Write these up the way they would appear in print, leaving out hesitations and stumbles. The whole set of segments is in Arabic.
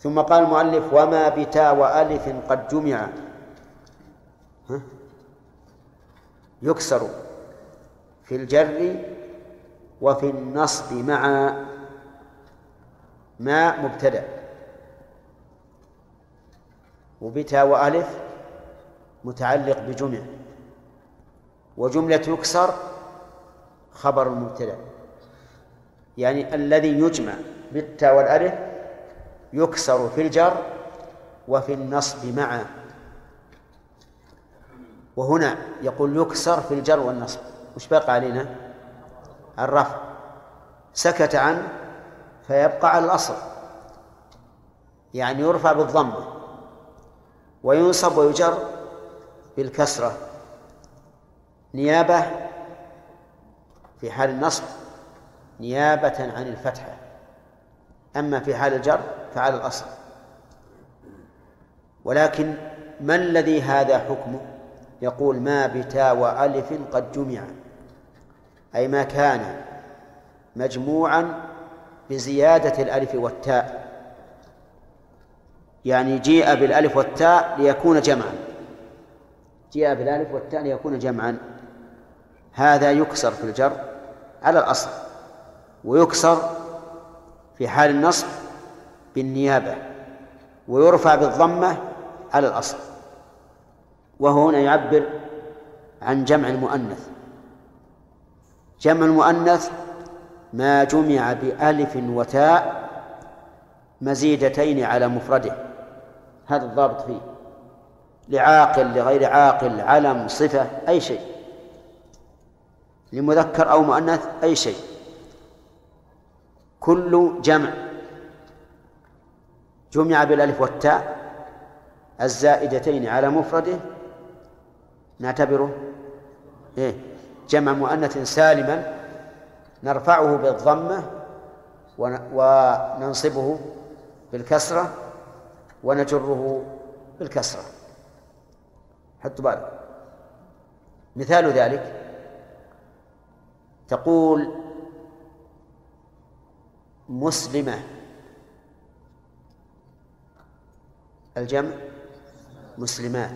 ثم قال المؤلف: وما بتاء وألف قد جمع يكسر في الجر وفي النصب مع ما مبتدأ. وبتاء وألف متعلق بجمع، وجملة يكسر خبر المبتدأ، يعني الذي يجمع بالتاء والألف يكسر في الجر وفي النصب معا. وهنا يقول يكسر في الجر والنصب، وش بقى علينا؟ الرفع، سكت عنه فيبقى على الأصل، يعني يرفع بالضمة وينصب ويجر بالكسرة نيابة في حال النصب نيابة عن الفتحة، أما في حال الجر فعلى الأصل. ولكن ما الذي هذا حكمه؟ يقول: ما بتاء وألف قد جمع، أي ما كان مجموعا بزيادة الألف والتاء، يعني جيء بالألف والتاء ليكون جمعا، جيء بالألف والتاء ليكون جمعا، هذا يكسر في الجر على الأصل، ويكسر في حال النصب بالنيابة، ويرفع بالضمة على الأصل. وهو هنا يعبر عن جمع المؤنث. جمع المؤنث ما جمع بألف وتاء مزيدتين على مفرده، هذا الضابط فيه، لعاقل لغير عاقل، علم صفة أي شيء، لمذكر أو مؤنث أي شيء، كل جمع جمع بالألف والتاء الزائدتين على مفرده نعتبره جمع مؤنث سالما، نرفعه بالضمة وننصبه بالكسرة ونجره بالكسرة. حطوا بالك. مثال ذلك تقول: مسلمة، الجمع مسلمات،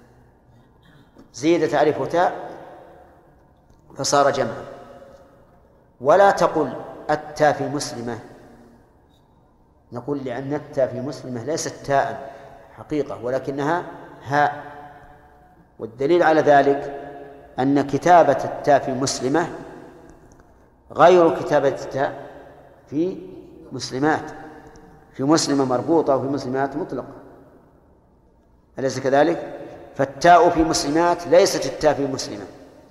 زيدت ألف وتاء فصار جمعا. ولا تقل التاء في مسلمة، نقول لأن التاء في مسلمة ليست تاء حقيقة ولكنها هاء، والدليل على ذلك أن كتابة التاء في مسلمة غير كتابة التاء في مسلمات، في مسلمة مربوطة وفي مسلمات مطلقة، أليس كذلك؟ فالتاء في مسلمات ليست التاء في مسلمة.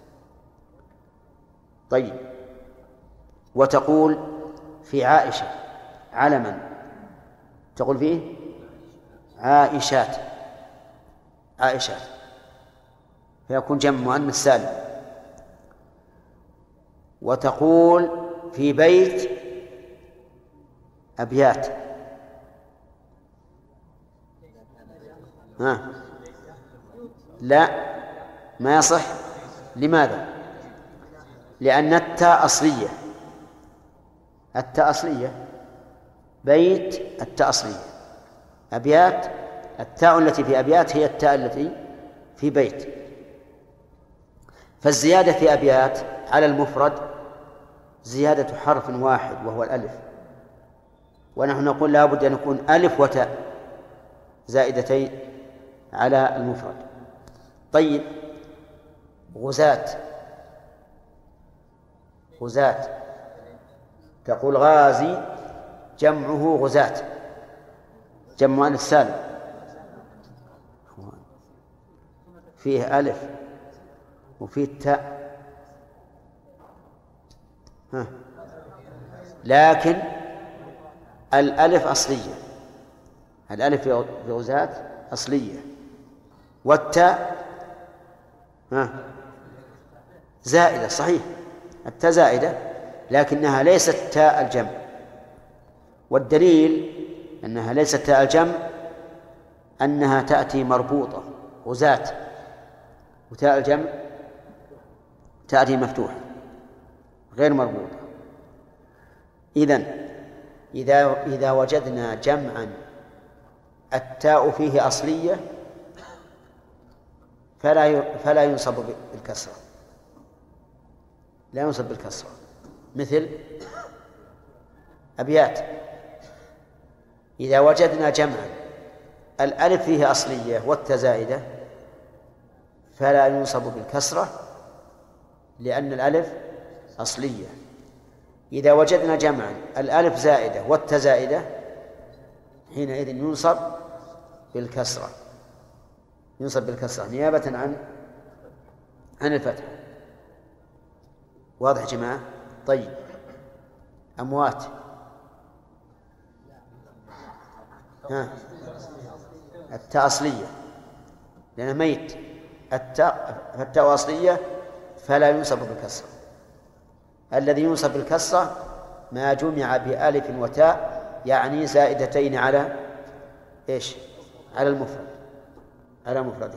طيب، وتقول في عائشة علما، تقول فيه عائشات، عائشات، فيكون جمع مؤنث سالم. وتقول في بيت أبيات، لا ما يصح. لماذا؟ لأن التاء أصلية، التاء أصلية، بيت التاء أصلية، أبيات التاء التي في أبيات هي التاء التي في بيت، فالزيادة في أبيات على المفرد زيادة حرف واحد وهو الألف، ونحن نقول لا بد أن يكون ألف وتاء زائدتين على المفرد. طيب، غزاة، غزاة، تقول غازي جمعه غزاة، جمع مؤنث سالم، فيه ألف وفيه تاء، لكن الألف أصلية، الألف في غزاة أصلية، والتاء زائدة، صحيح التاء زائدة لكنها ليست تاء الجمع، والدليل أنها ليست تاء الجمع أنها تأتي مربوطة غزاة، وتاء الجمع تأتي مفتوحة غير مربوطة. إذا وجدنا جمعا التاء فيه أصلية فلا ينصب بالكسرة، لا ينصب بالكسرة. مثل أبيات: إذا وجدنا جمعا الألف فيه أصلية والتاء زائدة فلا ينصب بالكسرة لأن الألف أصلية. إذا وجدنا جمعا الألف زائدة والتاء زائدة حينئذ ينصب بالكسرة، ينصب بالكسرة نيابة عن الفتح. واضح يا جماعة؟ طيب، أموات. التاء أصلية لأنه ميت، فالتاء أصلية فلا ينصب بالكسرة. الذي ينصب بالكسرة ما جمع بألف وتاء، يعني زائدتين على إيش؟ على المفرد، على مفرده.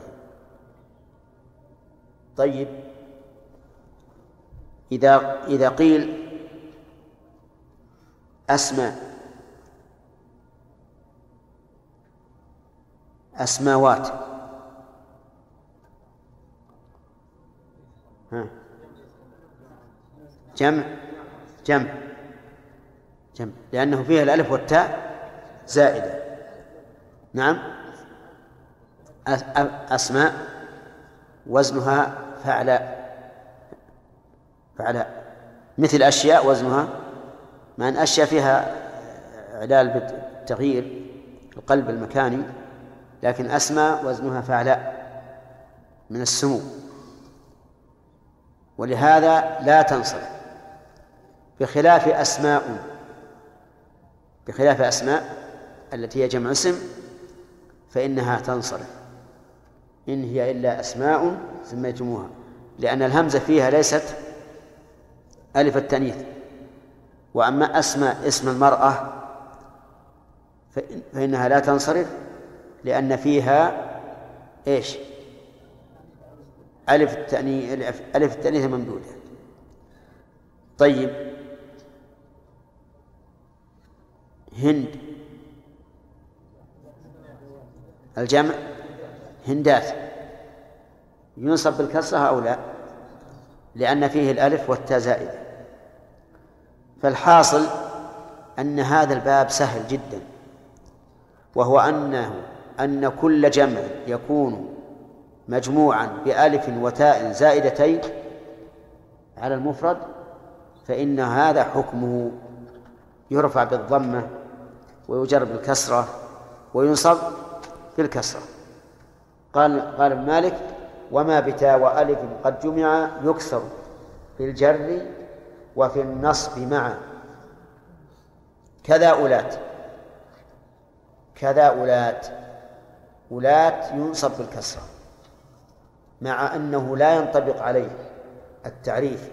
طيب، إذا قيل أسماوات، جمع لأنه فيها الألف والتاء زائدة. نعم، أسماء وزنها فعلاء. مثل أشياء وزنها، مع أن أشياء فيها إعلال بالتغيير القلب المكاني، لكن أسماء وزنها فعلاء من السمو، ولهذا لا تنصرف. بخلاف أسماء التي هي جمع اسم فإنها تنصرف، إن هي إلا أسماء سميتموها، لأن الهمزة فيها ليست ألف التأنيث. وأما أسماء اسم المرأة فإنها لا تنصرف لأن فيها إيش؟ ألف التأنيث ممدودة. طيب، هند الجمع هندات ينصب بالكسرة أو لا؟ لأن فيه الألف والتاء زائدة. فالحاصل أن هذا الباب سهل جدا، وهو أن كل جمع يكون مجموعا بألف وتاء زائدتين على المفرد فإن هذا حكمه يرفع بالضمة ويجر بالكسرة وينصب بالكسرة. قال ابن مالك: وما بتاء وألف قد جمع يكسر في الجر وفي النصب معا، كذا أولات ينصب بالكسرة، مع أنه لا ينطبق عليه التعريف،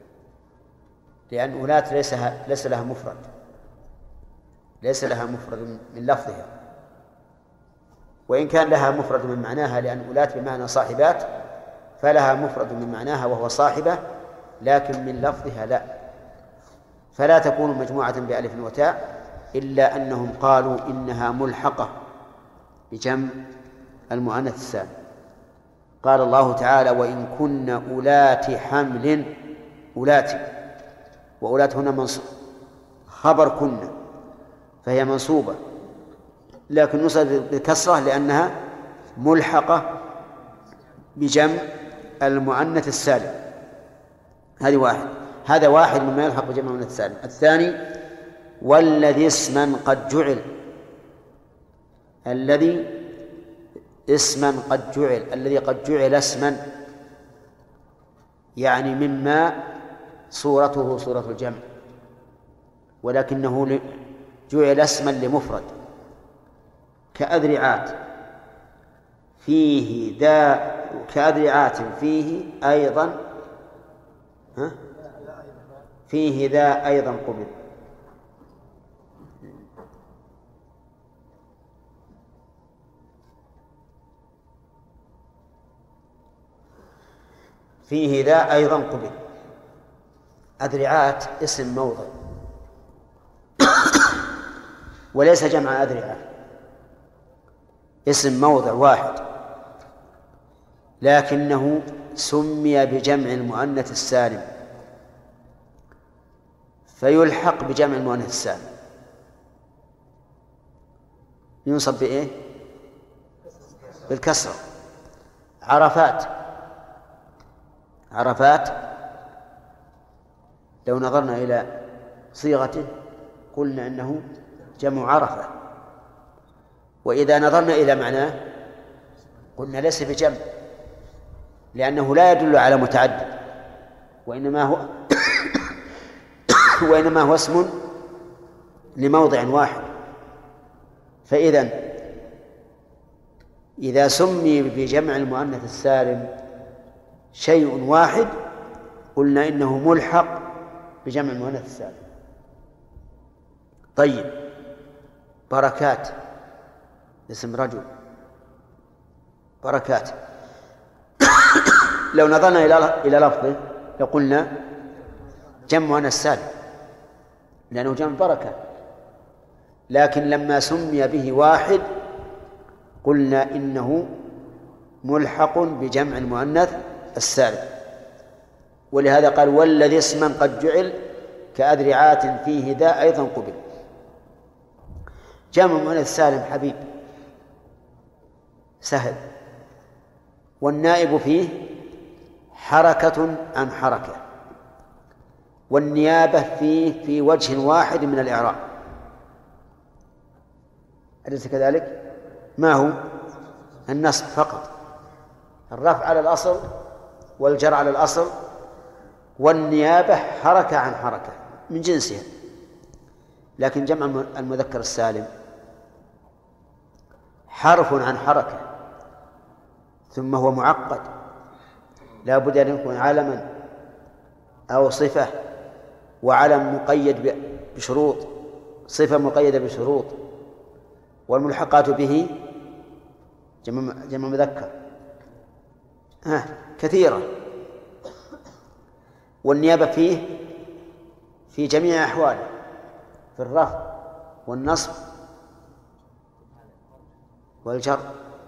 لأن أولات ليس لها مفرد من لفظها، وإن كان لها مفرد من معناها، لأن أولات بمعنى صاحبات فلها مفرد من معناها وهو صاحبة، لكن من لفظها لا، فلا تكون مجموعة بألف وتاء، إلا أنهم قالوا إنها ملحقة بجمع المؤنث السالم. قال الله تعالى: وإن كن أولات حمل، أولات، وأولات هنا خبر كن، فهي منصوبة لكن نصب بالكسرة لأنها ملحقة بجمع المؤنث السالم. هذا واحد مما يلحق بجمع المؤنث السالم. الثاني: والذي اسما قد جعل، الذي قد جعل اسما، يعني مما صورته صورة الجمع ولكنه جعل اسما لمفرد، كأذرعات فيه ذا أيضا قبل. فيه ذا أيضا قبل. أذرعات اسم موضع وليس جمع أذرعة، اسم موضع واحد لكنه سمي بجمع المؤنث السالم فيلحق بجمع المؤنث السالم، ينصب بإيه؟ بالكسرة. عرفات، عرفات لو نظرنا إلى صيغته قلنا إنه جمع عرفة، وإذا نظرنا إلى معناه قلنا ليس بجمع لأنه لا يدل على متعدد، وإنما هو اسم لموضع واحد. إذا سمي بجمع المؤنث السالم شيء واحد قلنا إنه ملحق بجمع المؤنث السالم. طيب، بركات اسم رجل، بركات لو نظرنا إلى لفظه لقلنا جمع مؤنث سالم لأنه جمع بركة، لكن لما سمي به واحد قلنا إنه ملحق بجمع المؤنث السالم. ولهذا قال والذي اسما قد جعل كأذرعات فيه ذا أيضا قبل. جمع المؤنث السالم حبيب سهل، والنائب فيه حركة عن حركة، والنيابة فيه في وجه واحد من الإعراب، أليس كذلك؟ ما هو؟ النصب فقط، الرفع على الأصل والجر على الأصل، والنيابة حركة عن حركة من جنسها. لكن جمع المذكر السالم حرف عن حركة، ثم هو معقد، لا بد أن يكون علما أو صفة، وعلم مقيد بشروط، صفة مقيدة بشروط، والملحقات به جمع مذكر كثيرة. والنيابة فيه في جميع أحواله، في الرفع والنصب والجر،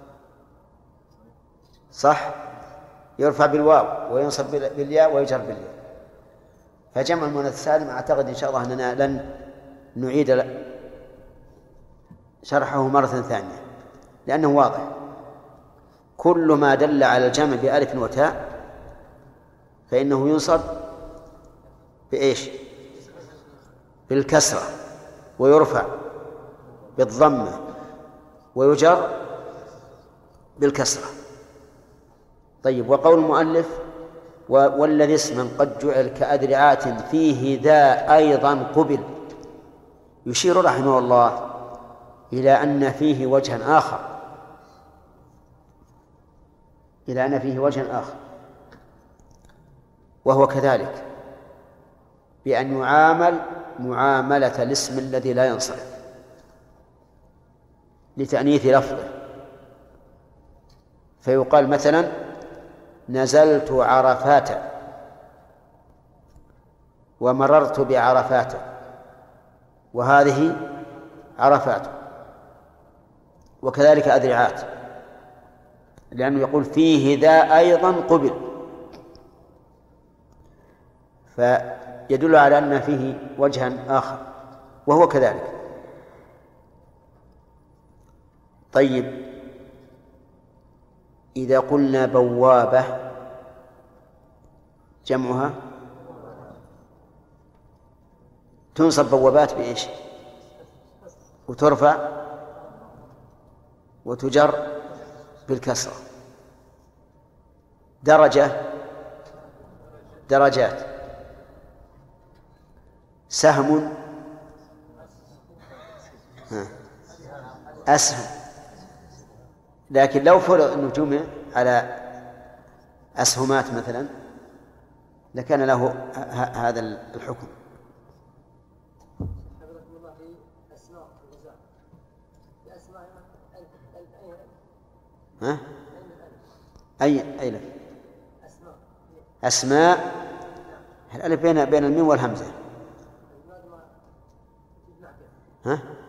صح؟ يرفع بالواو وينصب بالياء ويجر بالياء. فجمع المؤنث السالم أعتقد إن شاء الله أننا لن نعيد شرحه مرة ثانية لأنه واضح. كل ما دل على الجمع بألف وتاء فإنه ينصب بإيش؟ بالكسرة، ويرفع بالضمة، ويجر بالكسرة. طيب، وقول المؤلف والذي اسما قد جعل كأذرعات فيه ذا أيضا قبل، يشير رحمه الله إلى أن فيه وجها آخر، وهو كذلك بأن يعامل معاملة الاسم الذي لا ينصرف لتأنيث لفظه، فيقال مثلا نزلت عرفات ومررت بعرفات، وهذه عرفات. وكذلك أذرعات، لأنه يقول فيه ذا أيضا قبل، فيدل على أن فيه وجها آخر، وهو كذلك. طيب، إذا قلنا بوابة جمعها تنصب بوابات بإيش؟ وترفع وتجر بالكسرة. درجة درجات، سهم أسهم. لكن لو فرض أنه جمع على أسهمات مثلا لكان له هذا الحكم. ها؟ أي لف؟ أسماء الألف بين الميم والهمزة. ها؟